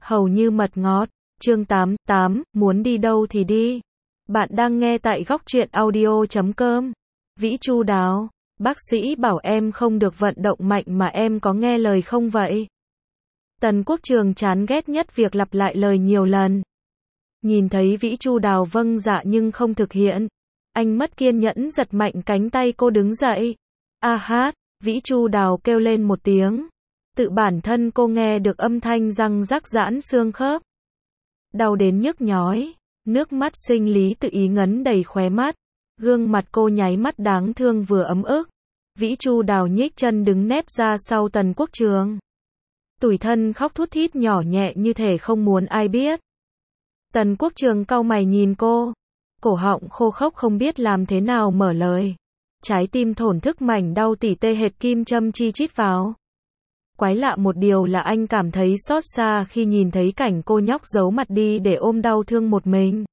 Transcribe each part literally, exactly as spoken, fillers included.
hầu như mật ngọt. Chương tám, tám, muốn đi đâu thì đi. Bạn đang nghe tại góc truyện audio chấm com. Vĩ Chu Đáo, bác sĩ bảo em không được vận động mạnh mà em có nghe lời không vậy? Tần Quốc Trường chán ghét nhất việc lặp lại lời nhiều lần. Nhìn thấy Vĩ Chu Đào vâng dạ nhưng không thực hiện, anh mất kiên nhẫn giật mạnh cánh tay cô đứng dậy. A hát, Vĩ Chu Đào kêu lên một tiếng. Tự bản thân cô nghe được âm thanh răng rắc giãn xương khớp. Đau đến nhức nhói, nước mắt sinh lý tự ý ngấn đầy khóe mắt. Gương mặt cô nháy mắt đáng thương vừa ấm ức. Vĩ Chu Đào nhích chân đứng nép ra sau Tần Quốc Trường. Tủi thân khóc thút thít nhỏ nhẹ như thể không muốn ai biết. Tần Quốc Trường cau mày nhìn cô. Cổ họng khô khốc không biết làm thế nào mở lời. Trái tim thổn thức mảnh đau tỉ tê hệt kim châm chi chít vào. Quái lạ một điều là anh cảm thấy xót xa khi nhìn thấy cảnh cô nhóc giấu mặt đi để ôm đau thương một mình.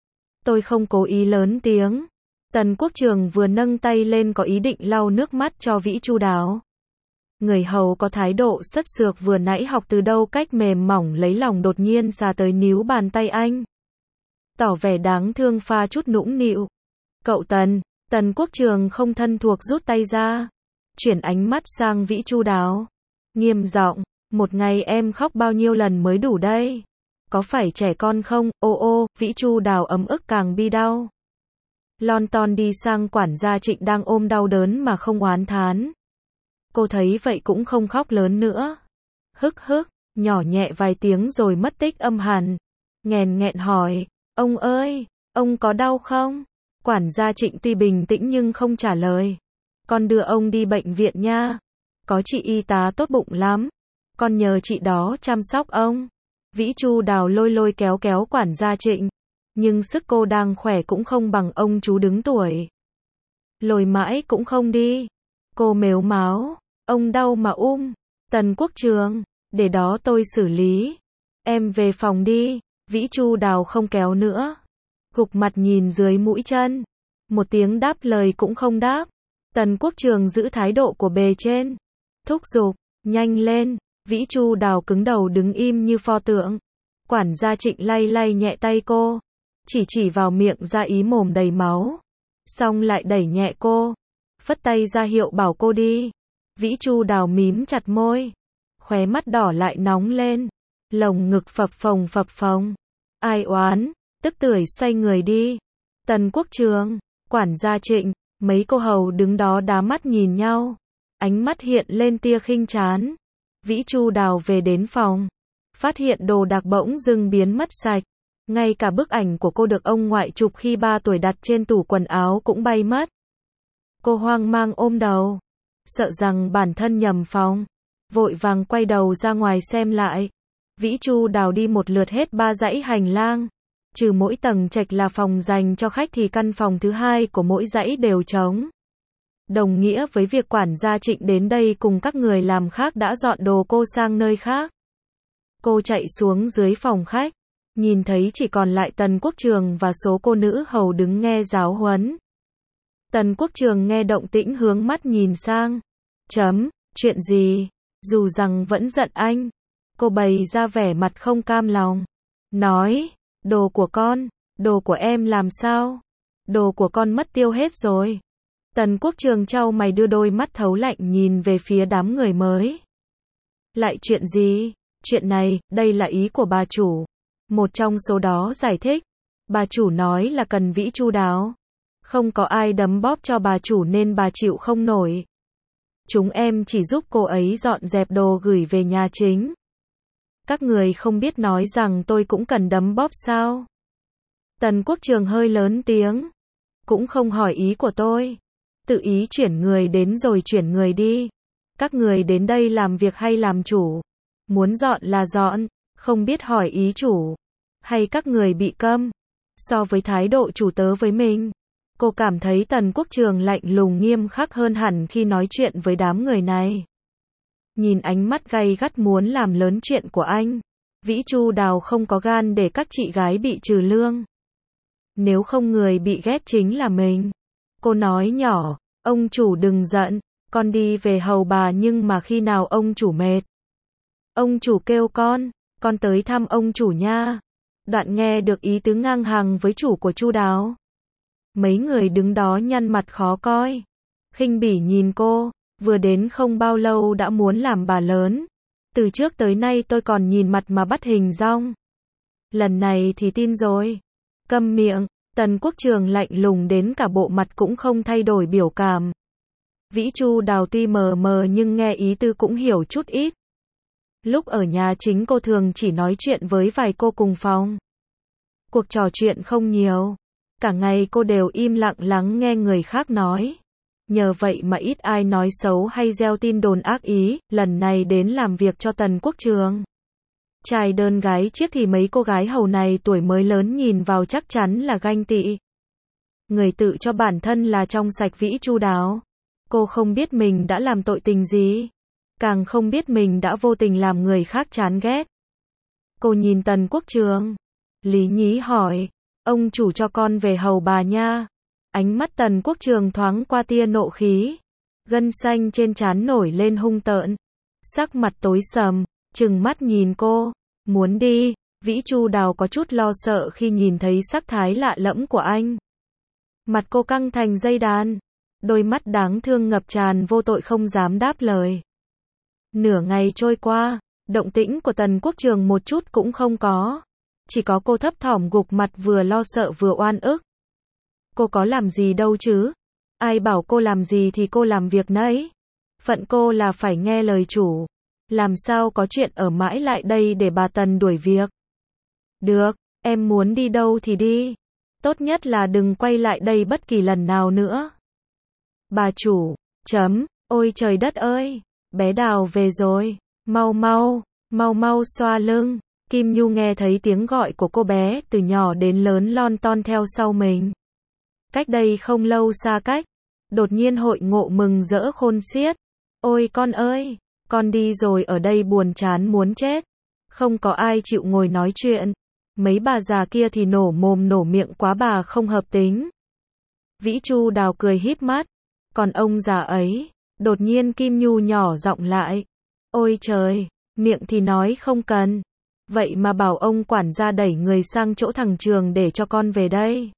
Tôi không cố ý lớn tiếng. Tần Quốc Trường vừa nâng tay lên có ý định lau nước mắt cho Vĩ Chu Đáo. Người hầu có thái độ sất sược vừa nãy học từ đâu cách mềm mỏng lấy lòng đột nhiên xà tới níu bàn tay anh. Tỏ vẻ đáng thương pha chút nũng nịu. Cậu Tần, Tần Quốc Trường không thân thuộc rút tay ra. Chuyển ánh mắt sang Vĩ Chu Đáo. Nghiêm giọng, một ngày em khóc bao nhiêu lần mới đủ đây? Có phải trẻ con không? Ô ô, Vĩ Chu Đào ấm ức càng bi đau. Lon ton đi sang quản gia Trịnh đang ôm đau đớn mà không oán thán. Cô thấy vậy cũng không khóc lớn nữa. Hức hức, nhỏ nhẹ vài tiếng rồi mất tích âm hẳn. Nghèn nghẹn hỏi, ông ơi, ông có đau không? Quản gia Trịnh tuy bình tĩnh nhưng không trả lời. Con đưa ông đi bệnh viện nha. Có chị y tá tốt bụng lắm. Con nhờ chị đó chăm sóc ông. Vĩ Chu Đào lôi lôi kéo kéo quản gia Trịnh. Nhưng sức cô đang khỏe cũng không bằng ông chú đứng tuổi. Lôi mãi cũng không đi. Cô mếu máo. Ông đau mà um. Tần Quốc Trường, để đó tôi xử lý. Em về phòng đi. Vĩ Chu Đào không kéo nữa. Gục mặt nhìn dưới mũi chân. Một tiếng đáp lời cũng không đáp. Tần Quốc Trường giữ thái độ của bề trên. Thúc giục, nhanh lên. Vĩ Chu Đào cứng đầu đứng im như pho tượng. Quản gia Trịnh lay lay nhẹ tay cô. Chỉ chỉ vào miệng ra ý mồm đầy máu. Xong lại đẩy nhẹ cô. Phất tay ra hiệu bảo cô đi. Vĩ Chu Đào mím chặt môi. Khóe mắt đỏ lại nóng lên. Lồng ngực phập phồng phập phồng. Ai oán, tức tưởi xoay người đi. Tần Quốc Trường, quản gia Trịnh, mấy cô hầu đứng đó đá mắt nhìn nhau. Ánh mắt hiện lên tia khinh chán. Vĩ Chu Đào về đến phòng. Phát hiện đồ đạc bỗng dưng biến mất sạch. Ngay cả bức ảnh của cô được ông ngoại chụp khi ba tuổi đặt trên tủ quần áo cũng bay mất. Cô hoang mang ôm đầu. Sợ rằng bản thân nhầm phòng. Vội vàng quay đầu ra ngoài xem lại. Vĩ Chu Đào đi một lượt hết ba dãy hành lang. Trừ mỗi tầng trệt là phòng dành cho khách thì căn phòng thứ hai của mỗi dãy đều trống. Đồng nghĩa với việc quản gia Trịnh đến đây cùng các người làm khác đã dọn đồ cô sang nơi khác. Cô chạy xuống dưới phòng khách. Nhìn thấy chỉ còn lại Tần Quốc Trường và số cô nữ hầu đứng nghe giáo huấn. Tần Quốc Trường nghe động tĩnh hướng mắt nhìn sang. Chấm, chuyện gì? Dù rằng vẫn giận anh. Cô bày ra vẻ mặt không cam lòng. Nói, đồ của con, đồ của em làm sao? Đồ của con mất tiêu hết rồi. Tần Quốc Trường chau mày đưa đôi mắt thấu lạnh nhìn về phía đám người mới. Lại chuyện gì? Chuyện này, đây là ý của bà chủ. Một trong số đó giải thích. Bà chủ nói là cần Vĩ Chu Đáo. Không có ai đấm bóp cho bà chủ nên bà chịu không nổi. Chúng em chỉ giúp cô ấy dọn dẹp đồ gửi về nhà chính. Các người không biết nói rằng tôi cũng cần đấm bóp sao? Tần Quốc Trường hơi lớn tiếng. Cũng không hỏi ý của tôi. Tự ý chuyển người đến rồi chuyển người đi. Các người đến đây làm việc hay làm chủ? Muốn dọn là dọn, không biết hỏi ý chủ. Hay các người bị câm? So với thái độ chủ tớ với mình, cô cảm thấy Tần Quốc Trường lạnh lùng nghiêm khắc hơn hẳn khi nói chuyện với đám người này. Nhìn ánh mắt gay gắt muốn làm lớn chuyện của anh, Vĩ Chu Đào không có gan để các chị gái bị trừ lương. Nếu không người bị ghét chính là mình. Cô nói nhỏ, ông chủ đừng giận, con đi về hầu bà nhưng mà khi nào ông chủ mệt. Ông chủ kêu con, con tới thăm ông chủ nha. Đoạn nghe được ý tứ ngang hàng với chủ của Chu Đáo. Mấy người đứng đó nhăn mặt khó coi. Khinh bỉ nhìn cô, vừa đến không bao lâu đã muốn làm bà lớn. Từ trước tới nay tôi còn nhìn mặt mà bắt hình dong. Lần này thì tin rồi. Câm miệng, Tần Quốc Trường lạnh lùng đến cả bộ mặt cũng không thay đổi biểu cảm. Vĩ Chu Đào tuy mờ mờ nhưng nghe ý tư cũng hiểu chút ít. Lúc ở nhà chính cô thường chỉ nói chuyện với vài cô cùng phòng. Cuộc trò chuyện không nhiều. Cả ngày cô đều im lặng lắng nghe người khác nói. Nhờ vậy mà ít ai nói xấu hay gieo tin đồn ác ý, lần này đến làm việc cho Tần Quốc Trường. Trai đơn gái chiếc thì mấy cô gái hầu này tuổi mới lớn nhìn vào chắc chắn là ganh tị. Người tự cho bản thân là trong sạch Vĩ Chu Đáo. Cô không biết mình đã làm tội tình gì. Càng không biết mình đã vô tình làm người khác chán ghét. Cô nhìn Tần Quốc Trường. Lý nhí hỏi, ông chủ cho con về hầu bà nha. Ánh mắt Tần Quốc Trường thoáng qua tia nộ khí. Gân xanh trên trán nổi lên hung tợn. Sắc mặt tối sầm, trừng mắt nhìn cô. Muốn đi. Vĩ Chu Đào có chút lo sợ khi nhìn thấy sắc thái lạ lẫm của anh. Mặt cô căng thành dây đàn. Đôi mắt đáng thương ngập tràn vô tội không dám đáp lời. Nửa ngày trôi qua, động tĩnh của Tần Quốc Trường một chút cũng không có. Chỉ có cô thấp thỏm gục mặt vừa lo sợ vừa oan ức. Cô có làm gì đâu chứ? Ai bảo cô làm gì thì cô làm việc nấy. Phận cô là phải nghe lời chủ. Làm sao có chuyện ở mãi lại đây để bà Tần đuổi việc. Được, em muốn đi đâu thì đi. Tốt nhất là đừng quay lại đây bất kỳ lần nào nữa. Bà chủ, chấm, ôi trời đất ơi, bé Đào về rồi, mau mau, mau mau xoa lưng. Kim Nhu nghe thấy tiếng gọi của cô bé từ nhỏ đến lớn lon ton theo sau mình. Cách đây không lâu xa cách, đột nhiên hội ngộ mừng rỡ khôn xiết. Ôi con ơi, con đi rồi ở đây buồn chán muốn chết. Không có ai chịu ngồi nói chuyện. Mấy bà già kia thì nổ mồm nổ miệng quá bà không hợp tính. Vĩ Chu Đào cười híp mắt. Còn ông già ấy, đột nhiên Kim Nhu nhỏ giọng lại. Ôi trời, miệng thì nói không cần. Vậy mà bảo ông quản gia đẩy người sang chỗ thằng Trường để cho con về đây.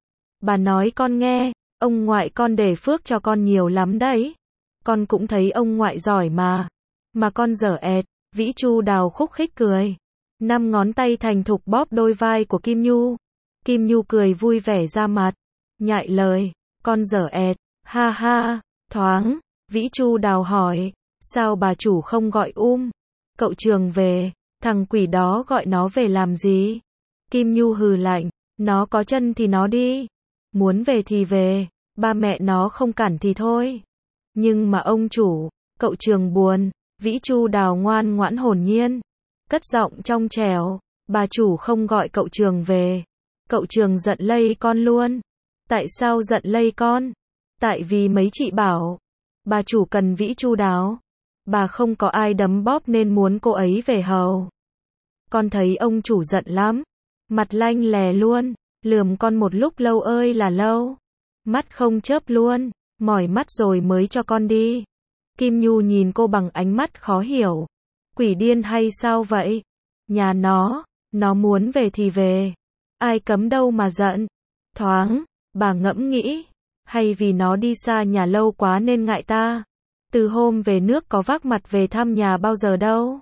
Bà nói con nghe, ông ngoại con để phước cho con nhiều lắm đấy. Con cũng thấy ông ngoại giỏi mà. Mà con dở ẹt, Vĩ Chu Đào khúc khích cười. Năm ngón tay thành thục bóp đôi vai của Kim Nhu. Kim Nhu cười vui vẻ ra mặt. Nhại lời, con dở ẹt, ha ha, thoáng. Vĩ Chu Đào hỏi, sao bà chủ không gọi um? Cậu Trường về, thằng quỷ đó gọi nó về làm gì? Kim Nhu hừ lạnh, nó có chân thì nó đi. Muốn về thì về, ba mẹ nó không cản thì thôi. Nhưng mà ông chủ, cậu Trường buồn. Vĩ Chu Đào ngoan ngoãn hồn nhiên. Cất giọng trong trẻo, bà chủ không gọi cậu Trường về. Cậu Trường giận lây con luôn. Tại sao giận lây con? Tại vì mấy chị bảo, bà chủ cần Vĩ Chu Đáo. Bà không có ai đấm bóp nên muốn cô ấy về hầu. Con thấy ông chủ giận lắm. Mặt lanh lè luôn, lườm con một lúc lâu ơi là lâu. Mắt không chớp luôn, mỏi mắt rồi mới cho con đi. Kim Nhu nhìn cô bằng ánh mắt khó hiểu. Quỷ điên hay sao vậy? Nhà nó, nó muốn về thì về. Ai cấm đâu mà giận. Thoáng, bà ngẫm nghĩ. Hay vì nó đi xa nhà lâu quá nên ngại ta. Từ hôm về nước có vác mặt về thăm nhà bao giờ đâu.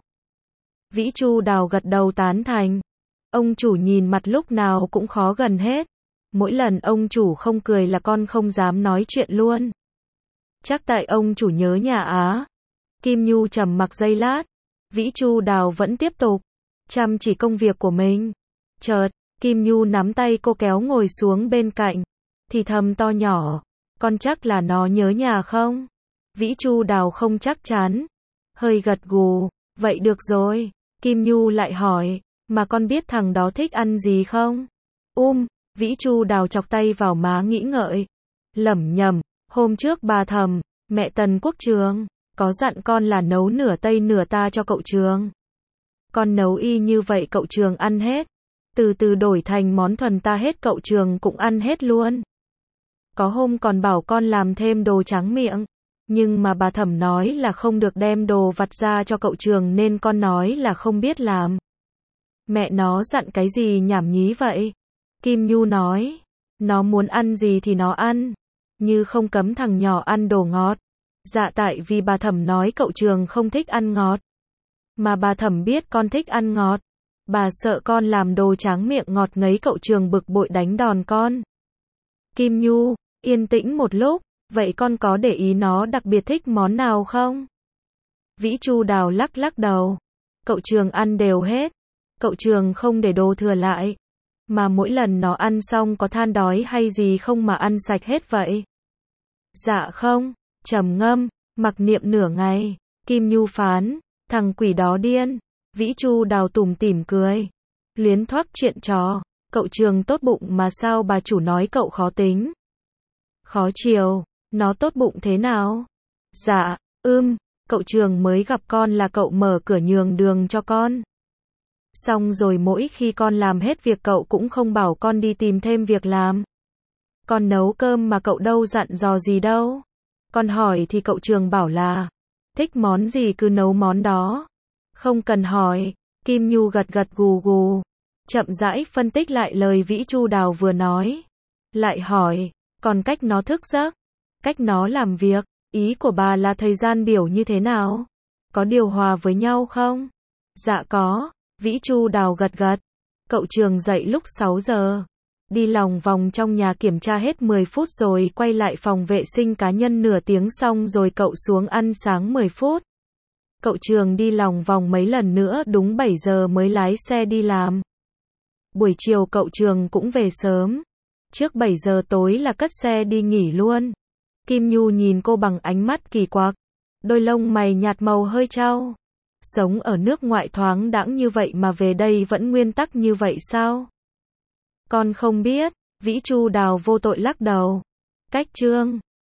Vĩ Chu Đào gật đầu tán thành. Ông chủ nhìn mặt lúc nào cũng khó gần hết. Mỗi lần ông chủ không cười là con không dám nói chuyện luôn. Chắc tại ông chủ nhớ nhà á. Kim Nhu trầm mặc giây lát. Vĩ Chu Đào vẫn tiếp tục chăm chỉ công việc của mình. Chợt, Kim Nhu nắm tay cô kéo ngồi xuống bên cạnh. Thì thầm to nhỏ. Con chắc là nó nhớ nhà không? Vĩ Chu Đào không chắc chắn. Hơi gật gù. Vậy được rồi. Kim Nhu lại hỏi. Mà con biết thằng đó thích ăn gì không? Um, Vĩ Chu Đào chọc tay vào má nghĩ ngợi. Lẩm nhẩm. Hôm trước bà thầm, mẹ Tần Quốc Trường, có dặn con là nấu nửa Tây nửa ta cho cậu Trường. Con nấu y như vậy cậu Trường ăn hết. Từ từ đổi thành món thuần ta hết cậu Trường cũng ăn hết luôn. Có hôm còn bảo con làm thêm đồ tráng miệng. Nhưng mà bà thẩm nói là không được đem đồ vặt ra cho cậu Trường nên con nói là không biết làm. Mẹ nó dặn cái gì nhảm nhí vậy? Kim Nhu nói. Nó muốn ăn gì thì nó ăn. Như không cấm thằng nhỏ ăn đồ ngọt. Dạ tại vì bà Thẩm nói cậu Trường không thích ăn ngọt. Mà bà Thẩm biết con thích ăn ngọt. Bà sợ con làm đồ tráng miệng ngọt ngấy cậu Trường bực bội đánh đòn con. Kim Nhu, yên tĩnh một lúc, vậy con có để ý nó đặc biệt thích món nào không? Vĩ Chu Đào lắc lắc đầu. Cậu Trường ăn đều hết. Cậu Trường không để đồ thừa lại. Mà mỗi lần nó ăn xong có than đói hay gì không mà ăn sạch hết vậy? Dạ không, trầm ngâm, mặc niệm nửa ngày. Kim Nhu phán, thằng quỷ đó điên. Vĩ Chu Đào tủm tỉm cười. Luyến thoát chuyện trò. Cậu Trường tốt bụng mà sao bà chủ nói cậu khó tính? Khó chiều, nó tốt bụng thế nào? Dạ, ưm, cậu Trường mới gặp con là cậu mở cửa nhường đường cho con. Xong rồi mỗi khi con làm hết việc cậu cũng không bảo con đi tìm thêm việc làm. Con nấu cơm mà cậu đâu dặn dò gì đâu. Con hỏi thì cậu Trường bảo là thích món gì cứ nấu món đó. Không cần hỏi. Kim Nhu gật gật gù gù. Chậm rãi phân tích lại lời Vĩ Chu Đào vừa nói. Lại hỏi, còn cách nó thức giấc, cách nó làm việc, ý của bà là thời gian biểu như thế nào? Có điều hòa với nhau không? Dạ có. Vĩ Chu Đào gật gật. Cậu Trường dậy lúc sáu giờ. Đi lòng vòng trong nhà kiểm tra hết mười phút rồi quay lại phòng vệ sinh cá nhân nửa tiếng xong rồi cậu xuống ăn sáng mười phút. Cậu Trường đi lòng vòng mấy lần nữa đúng bảy giờ mới lái xe đi làm. Buổi chiều cậu Trường cũng về sớm. Trước bảy giờ tối là cất xe đi nghỉ luôn. Kim Nhu nhìn cô bằng ánh mắt kỳ quặc. Đôi lông mày nhạt màu hơi trao. Sống ở nước ngoại thoáng đãng như vậy mà về đây vẫn nguyên tắc như vậy sao? Con không biết. Vĩ Chu Đào vô tội lắc đầu. Cách chương